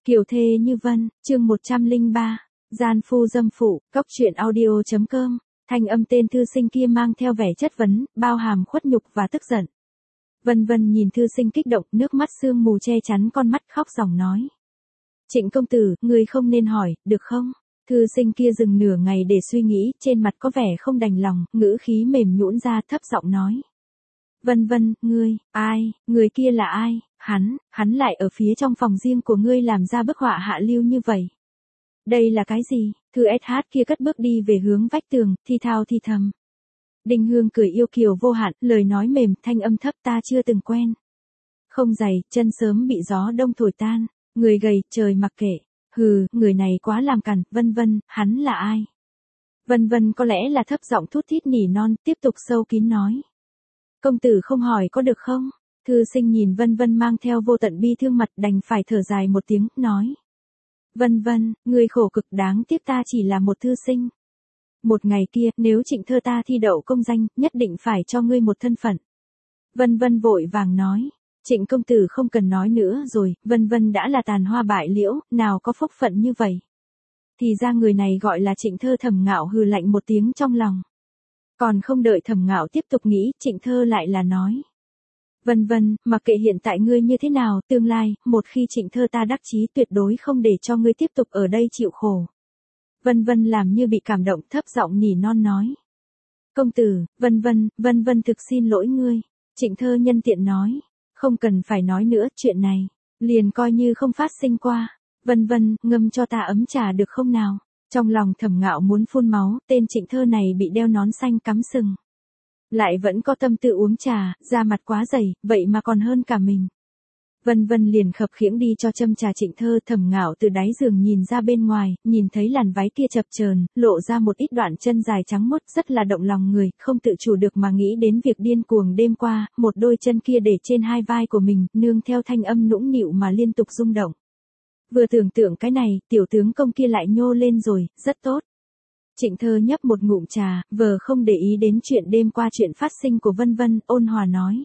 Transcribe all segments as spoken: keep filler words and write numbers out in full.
Kiều thê như vân, chương một trăm lẻ ba, gian phu dâm phụ, cóc truyện audio.com, thanh âm tên thư sinh kia mang theo vẻ chất vấn, bao hàm khuất nhục và tức giận. Vân Vân nhìn thư sinh kích động, nước mắt sương mù che chắn con mắt, khóc ròng nói. Trịnh công tử, người không nên hỏi, được không? Thư sinh kia dừng nửa ngày để suy nghĩ, trên mặt có vẻ không đành lòng, ngữ khí mềm nhũn ra, thấp giọng nói. Vân Vân, ngươi, ai, người kia là ai? Hắn, hắn lại ở phía trong phòng riêng của ngươi làm ra bức họa hạ lưu như vậy. Đây là cái gì? Thư ét hát kia cất bước đi về hướng vách tường, thi thao thi thầm. Đinh Hương cười yêu kiều vô hạn, lời nói mềm, thanh âm thấp, ta chưa từng quen. Không dày, chân sớm bị gió đông thổi tan, người gầy, trời mặc kệ. Hừ, người này quá làm cằn, Vân Vân, hắn là ai? Vân Vân có lẽ là thấp giọng thút thít nỉ non, tiếp tục sâu kín nói. Công tử không hỏi có được không? Thư sinh nhìn Vân Vân mang theo vô tận bi thương mặt, đành phải thở dài một tiếng, nói. Vân Vân, người khổ cực, đáng tiếc ta chỉ là một thư sinh. Một ngày kia, nếu Trịnh Thơ ta thi đậu công danh, nhất định phải cho ngươi một thân phận. Vân Vân vội vàng nói. Trịnh công tử không cần nói nữa rồi, Vân Vân đã là tàn hoa bại liễu, nào có phúc phận như vậy. Thì ra người này gọi là Trịnh Thơ. Thẩm Ngạo hừ lạnh một tiếng trong lòng. Còn không đợi Thẩm Ngạo tiếp tục nghĩ, Trịnh Thơ lại là nói. Vân Vân, mặc kệ hiện tại ngươi như thế nào, tương lai, một khi Trịnh Thơ ta đắc chí tuyệt đối không để cho ngươi tiếp tục ở đây chịu khổ. Vân Vân làm như bị cảm động, thấp giọng nỉ non nói. Công tử, Vân Vân, Vân Vân thực xin lỗi ngươi. Trịnh Thơ nhân tiện nói. Không cần phải nói nữa, chuyện này, liền coi như không phát sinh qua. Vân Vân, ngâm cho ta ấm trà được không nào? Trong lòng Thẩm Ngạo muốn phun máu, tên Trịnh Thơ này bị đeo nón xanh cắm sừng. Lại vẫn có tâm tư uống trà, da mặt quá dày, vậy mà còn hơn cả mình. Vân Vân liền khập khiễng đi cho châm trà Trịnh Thơ. Thẩm Ngạo từ đáy giường nhìn ra bên ngoài, nhìn thấy làn váy kia chập chờn, lộ ra một ít đoạn chân dài trắng muốt, rất là động lòng người, không tự chủ được mà nghĩ đến việc điên cuồng đêm qua, một đôi chân kia để trên hai vai của mình, nương theo thanh âm nũng nịu mà liên tục rung động. Vừa tưởng tượng cái này, tiểu tướng công kia lại nhô lên rồi, rất tốt. Trịnh Thơ nhấp một ngụm trà, vờ không để ý đến chuyện đêm qua chuyện phát sinh của Vân Vân, ôn hòa nói.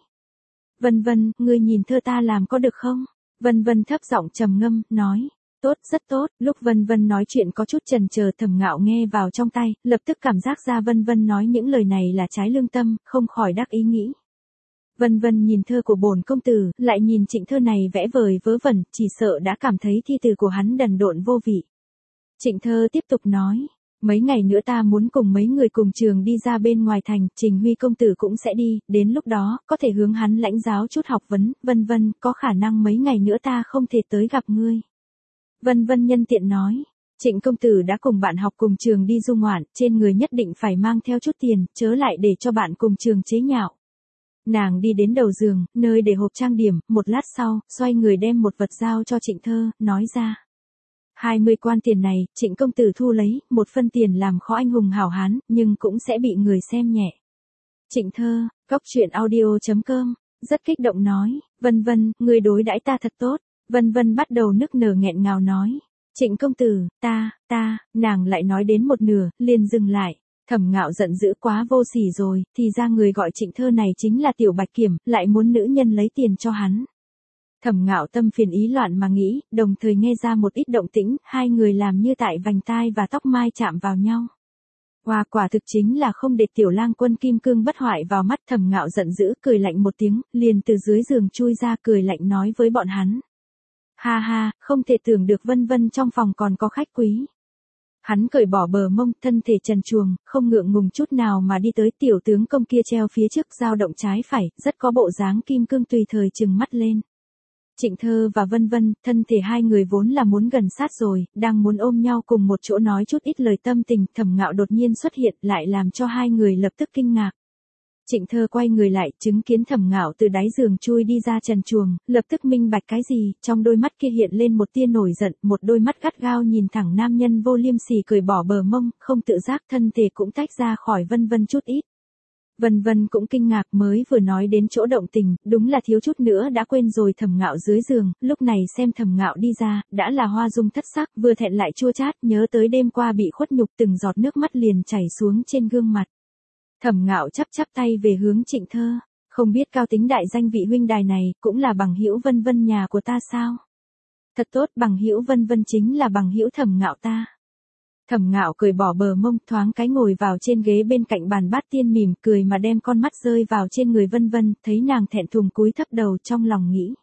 Vân Vân, ngươi nhìn Thơ ta làm có được không? Vân Vân thấp giọng trầm ngâm, nói. Tốt, rất tốt. Lúc Vân Vân nói chuyện có chút chần chờ, Thẩm Ngạo nghe vào trong tai, lập tức cảm giác ra Vân Vân nói những lời này là trái lương tâm, không khỏi đắc ý nghĩ. Vân Vân nhìn thơ của bổn công tử, lại nhìn Trịnh Thơ này vẽ vời vớ vẩn, chỉ sợ đã cảm thấy thi từ của hắn đần độn vô vị. Trịnh Thơ tiếp tục nói. Mấy ngày nữa ta muốn cùng mấy người cùng trường đi ra bên ngoài thành, Trình Huy công tử cũng sẽ đi, đến lúc đó, có thể hướng hắn lãnh giáo chút học vấn, Vân Vân, có khả năng mấy ngày nữa ta không thể tới gặp ngươi. Vân Vân nhân tiện nói, Trịnh công tử đã cùng bạn học cùng trường đi du ngoạn, trên người nhất định phải mang theo chút tiền, chớ lại để cho bạn cùng trường chế nhạo. Nàng đi đến đầu giường, nơi để hộp trang điểm, một lát sau, xoay người đem một vật giao cho Trịnh Thơ, nói ra. hai mươi quan tiền này, Trịnh công tử thu lấy, một phân tiền làm khó anh hùng hảo hán, nhưng cũng sẽ bị người xem nhẹ. Trịnh Thơ, cóc truyện audio.com, rất kích động nói, Vân Vân, người đối đãi ta thật tốt. Vân Vân bắt đầu nức nở nghẹn ngào nói, Trịnh công tử, ta, ta, nàng lại nói đến một nửa, liền dừng lại. Thẩm Ngạo giận dữ, quá vô sỉ rồi, thì ra người gọi Trịnh Thơ này chính là Tiểu Bạch Kiểm, lại muốn nữ nhân lấy tiền cho hắn. Thẩm Ngạo tâm phiền ý loạn mà nghĩ, đồng thời nghe ra một ít động tĩnh, hai người làm như tại vành tai và tóc mai chạm vào nhau. Hoa quả thực chính là không để Tiểu Lang Quân kim cương bất hoại vào mắt. Thẩm Ngạo giận dữ, cười lạnh một tiếng, liền từ dưới giường chui ra, cười lạnh nói với bọn hắn. Ha ha, không thể tưởng được Vân Vân trong phòng còn có khách quý. Hắn cởi bỏ bờ mông, thân thể trần truồng, không ngượng ngùng chút nào mà đi tới tiểu tướng công kia treo phía trước, dao động trái phải, rất có bộ dáng kim cương tùy thời trừng mắt lên. Trịnh Thơ và Vân Vân, thân thể hai người vốn là muốn gần sát rồi, đang muốn ôm nhau cùng một chỗ nói chút ít lời tâm tình, Thẩm Ngạo đột nhiên xuất hiện, lại làm cho hai người lập tức kinh ngạc. Trịnh Thơ quay người lại, chứng kiến Thẩm Ngạo từ đáy giường chui đi ra trần truồng, lập tức minh bạch cái gì, trong đôi mắt kia hiện lên một tia nổi giận, một đôi mắt gắt gao nhìn thẳng nam nhân vô liêm sỉ cởi bỏ bờ mông, không tự giác thân thể cũng tách ra khỏi Vân Vân chút ít. Vân Vân cũng kinh ngạc, mới vừa nói đến chỗ động tình, đúng là thiếu chút nữa đã quên rồi. Thẩm Ngạo dưới giường, lúc này xem Thẩm Ngạo đi ra, đã là hoa dung thất sắc, vừa thẹn lại chua chát, nhớ tới đêm qua bị khuất nhục, từng giọt nước mắt liền chảy xuống trên gương mặt. Thẩm Ngạo chắp chắp tay về hướng Trịnh Thơ, không biết cao tính đại danh vị huynh đài này, cũng là bằng hữu Vân Vân nhà của ta sao? Thật tốt, bằng hữu Vân Vân chính là bằng hữu Thẩm Ngạo ta. Thẩm Ngạo cười bỏ bờ mông, thoáng cái ngồi vào trên ghế bên cạnh bàn bát tiên, mỉm cười mà đem con mắt rơi vào trên người Vân Vân, thấy nàng thẹn thùng cúi thấp đầu, trong lòng nghĩ.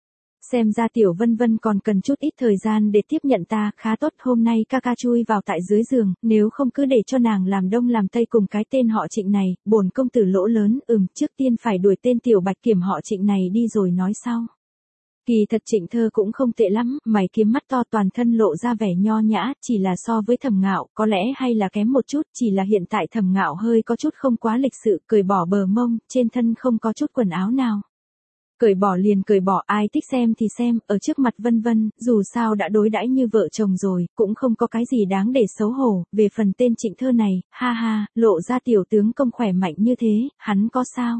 Xem ra tiểu Vân Vân còn cần chút ít thời gian để tiếp nhận ta, khá tốt, hôm nay ca ca chui vào tại dưới giường, nếu không cứ để cho nàng làm đông làm tây cùng cái tên họ Trịnh này, bổn công tử lỗ lớn, ừm, trước tiên phải đuổi tên tiểu bạch kiểm họ Trịnh này đi rồi nói sau. Kỳ thật Trịnh Thơ cũng không tệ lắm, mày kiếm mắt to, toàn thân lộ ra vẻ nho nhã, chỉ là so với Thẩm Ngạo, có lẽ hay là kém một chút, chỉ là hiện tại Thẩm Ngạo hơi có chút không quá lịch sự, cởi bỏ bờ mông, trên thân không có chút quần áo nào. Cởi bỏ liền cởi bỏ, ai thích xem thì xem, ở trước mặt Vân Vân, dù sao đã đối đãi như vợ chồng rồi, cũng không có cái gì đáng để xấu hổ, về phần tên Trịnh Thơ này, ha ha, lộ ra tiểu tướng công khỏe mạnh như thế, hắn có sao?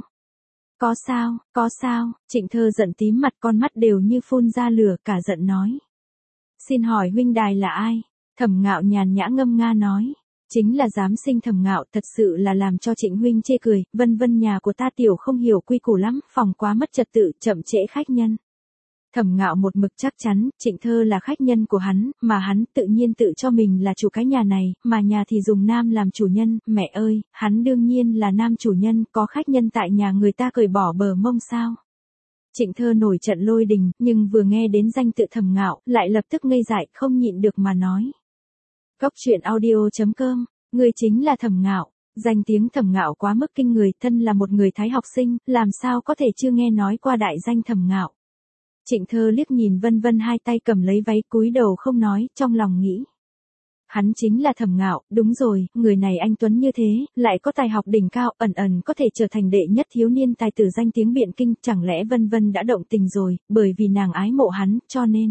Có sao, có sao, Trịnh Thơ giận tím mặt, con mắt đều như phun ra lửa, cả giận nói. Xin hỏi huynh đài là ai? Thẩm Ngạo nhàn nhã ngâm nga nói. Chính là giám sinh Thẩm Ngạo, thật sự là làm cho Trịnh huynh chê cười, Vân Vân nhà của ta tiểu không hiểu quy củ lắm, phòng quá mất trật tự, chậm trễ khách nhân. Thẩm Ngạo một mực chắc chắn, Trịnh Thơ là khách nhân của hắn, mà hắn tự nhiên tự cho mình là chủ cái nhà này, mà nhà thì dùng nam làm chủ nhân, mẹ ơi, hắn đương nhiên là nam chủ nhân, có khách nhân tại nhà người ta cởi bỏ bờ mông sao. Trịnh Thơ nổi trận lôi đình, nhưng vừa nghe đến danh tự Thẩm Ngạo, lại lập tức ngây dại, không nhịn được mà nói. Cốc truyện audio chấm com, người chính là Thẩm Ngạo. Danh tiếng Thẩm Ngạo quá mức kinh người, thân là một người Thái học sinh, làm sao có thể chưa nghe nói qua đại danh Thẩm Ngạo. Trịnh Thơ liếc nhìn Vân Vân, hai tay cầm lấy váy, cúi đầu không nói, trong lòng nghĩ. Hắn chính là Thẩm Ngạo, đúng rồi, người này anh tuấn như thế, lại có tài học đỉnh cao, ẩn ẩn có thể trở thành đệ nhất thiếu niên tài tử danh tiếng biện kinh, chẳng lẽ Vân Vân đã động tình rồi, bởi vì nàng ái mộ hắn, cho nên.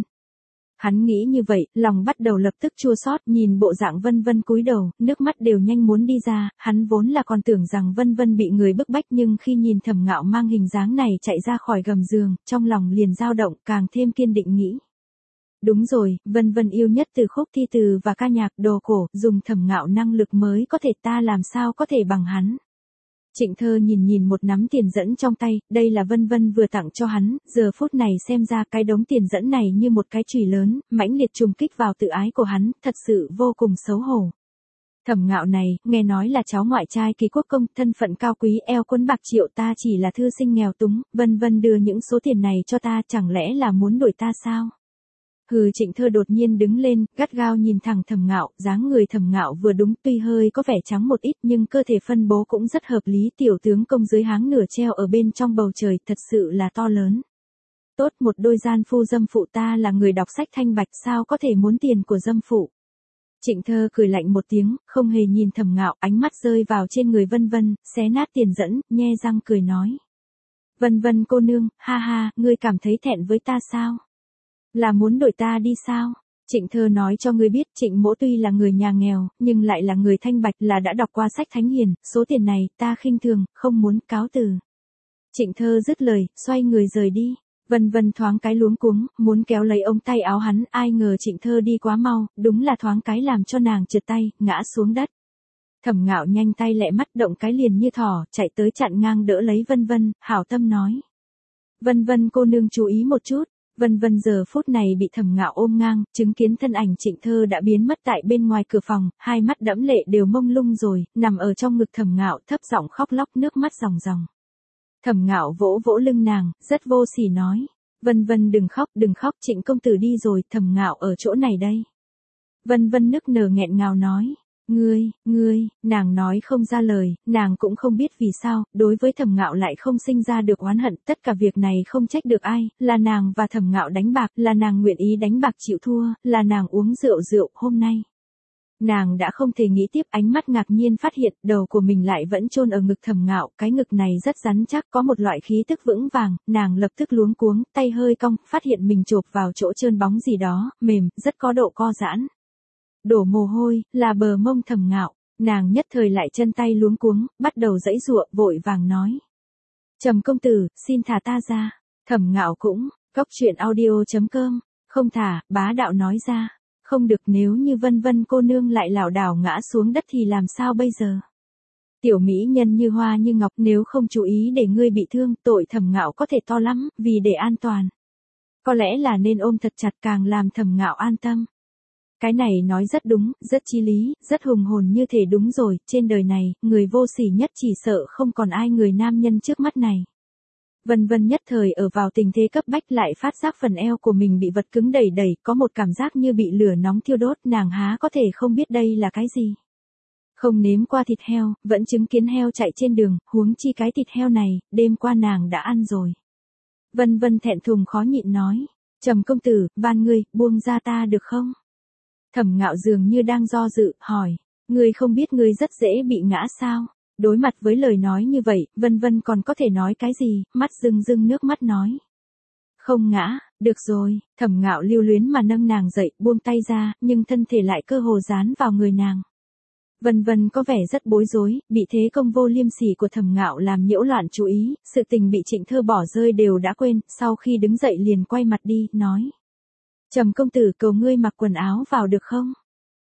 Hắn nghĩ như vậy, lòng bắt đầu lập tức chua xót, nhìn bộ dạng Vân Vân cúi đầu, nước mắt đều nhanh muốn đi ra, hắn vốn là còn tưởng rằng Vân Vân bị người bức bách, nhưng khi nhìn Thẩm Ngạo mang hình dáng này chạy ra khỏi gầm giường, trong lòng liền dao động, càng thêm kiên định nghĩ. Đúng rồi, Vân Vân yêu nhất từ khúc thi từ và ca nhạc đồ cổ, dùng Thẩm Ngạo năng lực mới có thể, ta làm sao có thể bằng hắn. Trịnh Thơ nhìn nhìn một nắm tiền dẫn trong tay, đây là Vân Vân vừa tặng cho hắn, giờ phút này xem ra cái đống tiền dẫn này như một cái chùy lớn, mãnh liệt trùng kích vào tự ái của hắn, thật sự vô cùng xấu hổ. Thẩm Ngạo này, nghe nói là cháu ngoại trai Kỳ Quốc công, thân phận cao quý, eo quấn bạc triệu, ta chỉ là thư sinh nghèo túng, Vân Vân đưa những số tiền này cho ta, chẳng lẽ là muốn đuổi ta sao? Hừ, Trịnh Thơ đột nhiên đứng lên, gắt gao nhìn thẳng Thẩm Ngạo, dáng người Thẩm Ngạo vừa đúng, tuy hơi có vẻ trắng một ít nhưng cơ thể phân bố cũng rất hợp lý, tiểu tướng công dưới háng nửa treo ở bên trong bầu trời, thật sự là to lớn. Tốt, một đôi gian phu dâm phụ, ta là người đọc sách thanh bạch, sao có thể muốn tiền của dâm phụ. Trịnh Thơ cười lạnh một tiếng, không hề nhìn Thẩm Ngạo, ánh mắt rơi vào trên người Vân Vân, xé nát tiền dẫn, nhe răng cười nói. Vân Vân cô nương, ha ha, ngươi cảm thấy thẹn với ta sao? Là muốn đuổi ta đi sao? Trịnh Thơ nói cho ngươi biết, Trịnh Mỗ tuy là người nhà nghèo, nhưng lại là người thanh bạch, là đã đọc qua sách thánh hiền, số tiền này, ta khinh thường, không muốn, cáo từ. Trịnh Thơ dứt lời, xoay người rời đi. Vân Vân thoáng cái luống cuống, muốn kéo lấy ống tay áo hắn, ai ngờ Trịnh Thơ đi quá mau, đúng là thoáng cái làm cho nàng trượt tay, ngã xuống đất. Thẩm Ngạo nhanh tay lẹ mắt, động cái liền như thỏ, chạy tới chặn ngang đỡ lấy Vân Vân, hảo tâm nói. Vân Vân cô nương chú ý một chút. Vân Vân giờ phút này bị Thẩm Ngạo ôm ngang, chứng kiến thân ảnh Trịnh Thơ đã biến mất tại bên ngoài cửa phòng, hai mắt đẫm lệ đều mông lung rồi, nằm ở trong ngực Thẩm Ngạo, thấp giọng khóc lóc, nước mắt ròng ròng. Thẩm Ngạo vỗ vỗ lưng nàng, rất vô sỉ nói, Vân Vân đừng khóc, đừng khóc, Trịnh công tử đi rồi, Thẩm Ngạo ở chỗ này đây. Vân Vân nức nở nghẹn ngào nói. Ngươi, ngươi, nàng nói không ra lời, nàng cũng không biết vì sao, đối với Thẩm Ngạo lại không sinh ra được oán hận, tất cả việc này không trách được ai, là nàng và Thẩm Ngạo đánh bạc, là nàng nguyện ý đánh bạc chịu thua, là nàng uống rượu rượu, hôm nay. Nàng đã không thể nghĩ tiếp, ánh mắt ngạc nhiên phát hiện, đầu của mình lại vẫn chôn ở ngực Thẩm Ngạo, cái ngực này rất rắn chắc, có một loại khí tức vững vàng, nàng lập tức luống cuống, tay hơi cong, phát hiện mình chộp vào chỗ trơn bóng gì đó, mềm, rất có độ co giãn. Đổ mồ hôi, là bờ mông Thẩm Ngạo, nàng nhất thời lại chân tay luống cuống, bắt đầu giãy giụa, vội vàng nói. Trầm công tử, xin thả ta ra. Thẩm Ngạo cũng, cốc truyện audio chấm com, không thả, bá đạo nói ra. Không được, nếu như Vân Vân cô nương lại lảo đảo ngã xuống đất thì làm sao bây giờ? Tiểu mỹ nhân như hoa như ngọc, nếu không chú ý để ngươi bị thương, tội Thẩm Ngạo có thể to lắm, vì để an toàn. Có lẽ là nên ôm thật chặt càng làm Thẩm Ngạo an tâm. Cái này nói rất đúng, rất chí lý, rất hùng hồn như thể đúng rồi, trên đời này, người vô sỉ nhất chỉ sợ không còn ai người nam nhân trước mắt này. Vân Vân nhất thời ở vào tình thế cấp bách lại phát giác phần eo của mình bị vật cứng đẩy đẩy, có một cảm giác như bị lửa nóng thiêu đốt, nàng há có thể không biết đây là cái gì. Không nếm qua thịt heo, vẫn chứng kiến heo chạy trên đường, huống chi cái thịt heo này, đêm qua nàng đã ăn rồi. Vân Vân thẹn thùng khó nhịn nói, Trầm công tử, van ngươi, buông ra ta được không? Thẩm Ngạo dường như đang do dự, hỏi, ngươi không biết ngươi rất dễ bị ngã sao? Đối mặt với lời nói như vậy, Vân Vân còn có thể nói cái gì, mắt rưng rưng nước mắt nói. Không ngã, được rồi, Thẩm Ngạo lưu luyến mà nâng nàng dậy, buông tay ra, nhưng thân thể lại cơ hồ dán vào người nàng. Vân Vân có vẻ rất bối rối, bị thế công vô liêm sỉ của Thẩm Ngạo làm nhiễu loạn chú ý, sự tình bị Trịnh Thơ bỏ rơi đều đã quên, sau khi đứng dậy liền quay mặt đi, nói. Trầm công tử cầu ngươi mặc quần áo vào được không?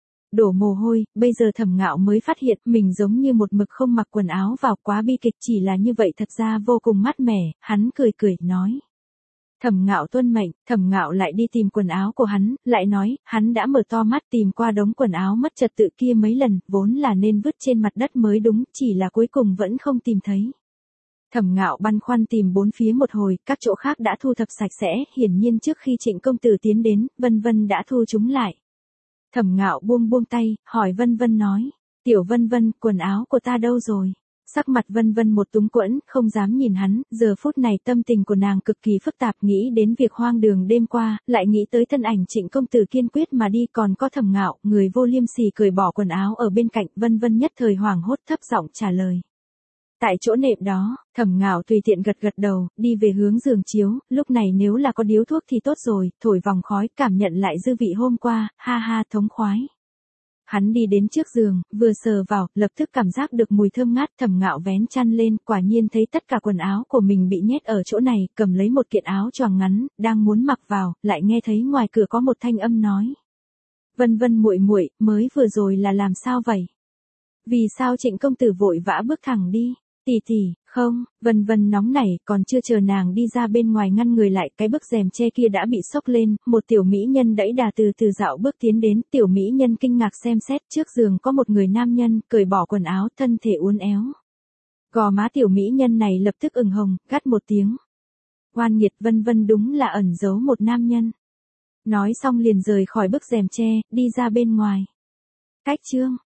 Đổ mồ hôi, bây giờ Thẩm Ngạo mới phát hiện mình giống như một mực không mặc quần áo vào, quá bi kịch, chỉ là như vậy thật ra vô cùng mát mẻ, hắn cười cười, nói. Thẩm Ngạo tuân mệnh, Thẩm Ngạo lại đi tìm quần áo của hắn, lại nói, hắn đã mở to mắt tìm qua đống quần áo mất trật tự kia mấy lần, vốn là nên vứt trên mặt đất mới đúng, chỉ là cuối cùng vẫn không tìm thấy. Thẩm Ngạo băn khoăn tìm bốn phía một hồi, các chỗ khác đã thu thập sạch sẽ, hiển nhiên trước khi Trịnh công tử tiến đến, Vân Vân đã thu chúng lại. Thẩm Ngạo buông buông tay, hỏi Vân Vân nói, tiểu Vân Vân, quần áo của ta đâu rồi? Sắc mặt Vân Vân một túng quẫn, không dám nhìn hắn, giờ phút này tâm tình của nàng cực kỳ phức tạp, nghĩ đến việc hoang đường đêm qua, lại nghĩ tới thân ảnh Trịnh công tử kiên quyết mà đi, còn có Thẩm Ngạo, người vô liêm sỉ cởi bỏ quần áo ở bên cạnh, Vân Vân nhất thời hoảng hốt thấp giọng trả lời. Tại chỗ nệm đó, Thẩm Ngạo tùy tiện gật gật đầu, đi về hướng giường chiếu, lúc này nếu là có điếu thuốc thì tốt rồi, thổi vòng khói, cảm nhận lại dư vị hôm qua, ha ha thống khoái. Hắn đi đến trước giường, vừa sờ vào, lập tức cảm giác được mùi thơm ngát, Thẩm Ngạo vén chăn lên, quả nhiên thấy tất cả quần áo của mình bị nhét ở chỗ này, cầm lấy một kiện áo choàng ngắn, đang muốn mặc vào, lại nghe thấy ngoài cửa có một thanh âm nói. Vân Vân muội muội, mới vừa rồi là làm sao vậy? Vì sao Trịnh công tử vội vã bước thẳng đi? Tỷ tỷ, không, Vân Vân nóng nảy, còn chưa chờ nàng đi ra bên ngoài ngăn người lại, cái bức rèm che kia đã bị xốc lên, một tiểu mỹ nhân đẩy đà từ từ dạo bước tiến đến, tiểu mỹ nhân kinh ngạc xem xét, trước giường có một người nam nhân, cởi bỏ quần áo, thân thể uốn éo. Gò má tiểu mỹ nhân này lập tức ửng hồng, gắt một tiếng. Oan nghiệt, Vân Vân đúng là ẩn giấu một nam nhân. Nói xong liền rời khỏi bức rèm che, đi ra bên ngoài. Cách chương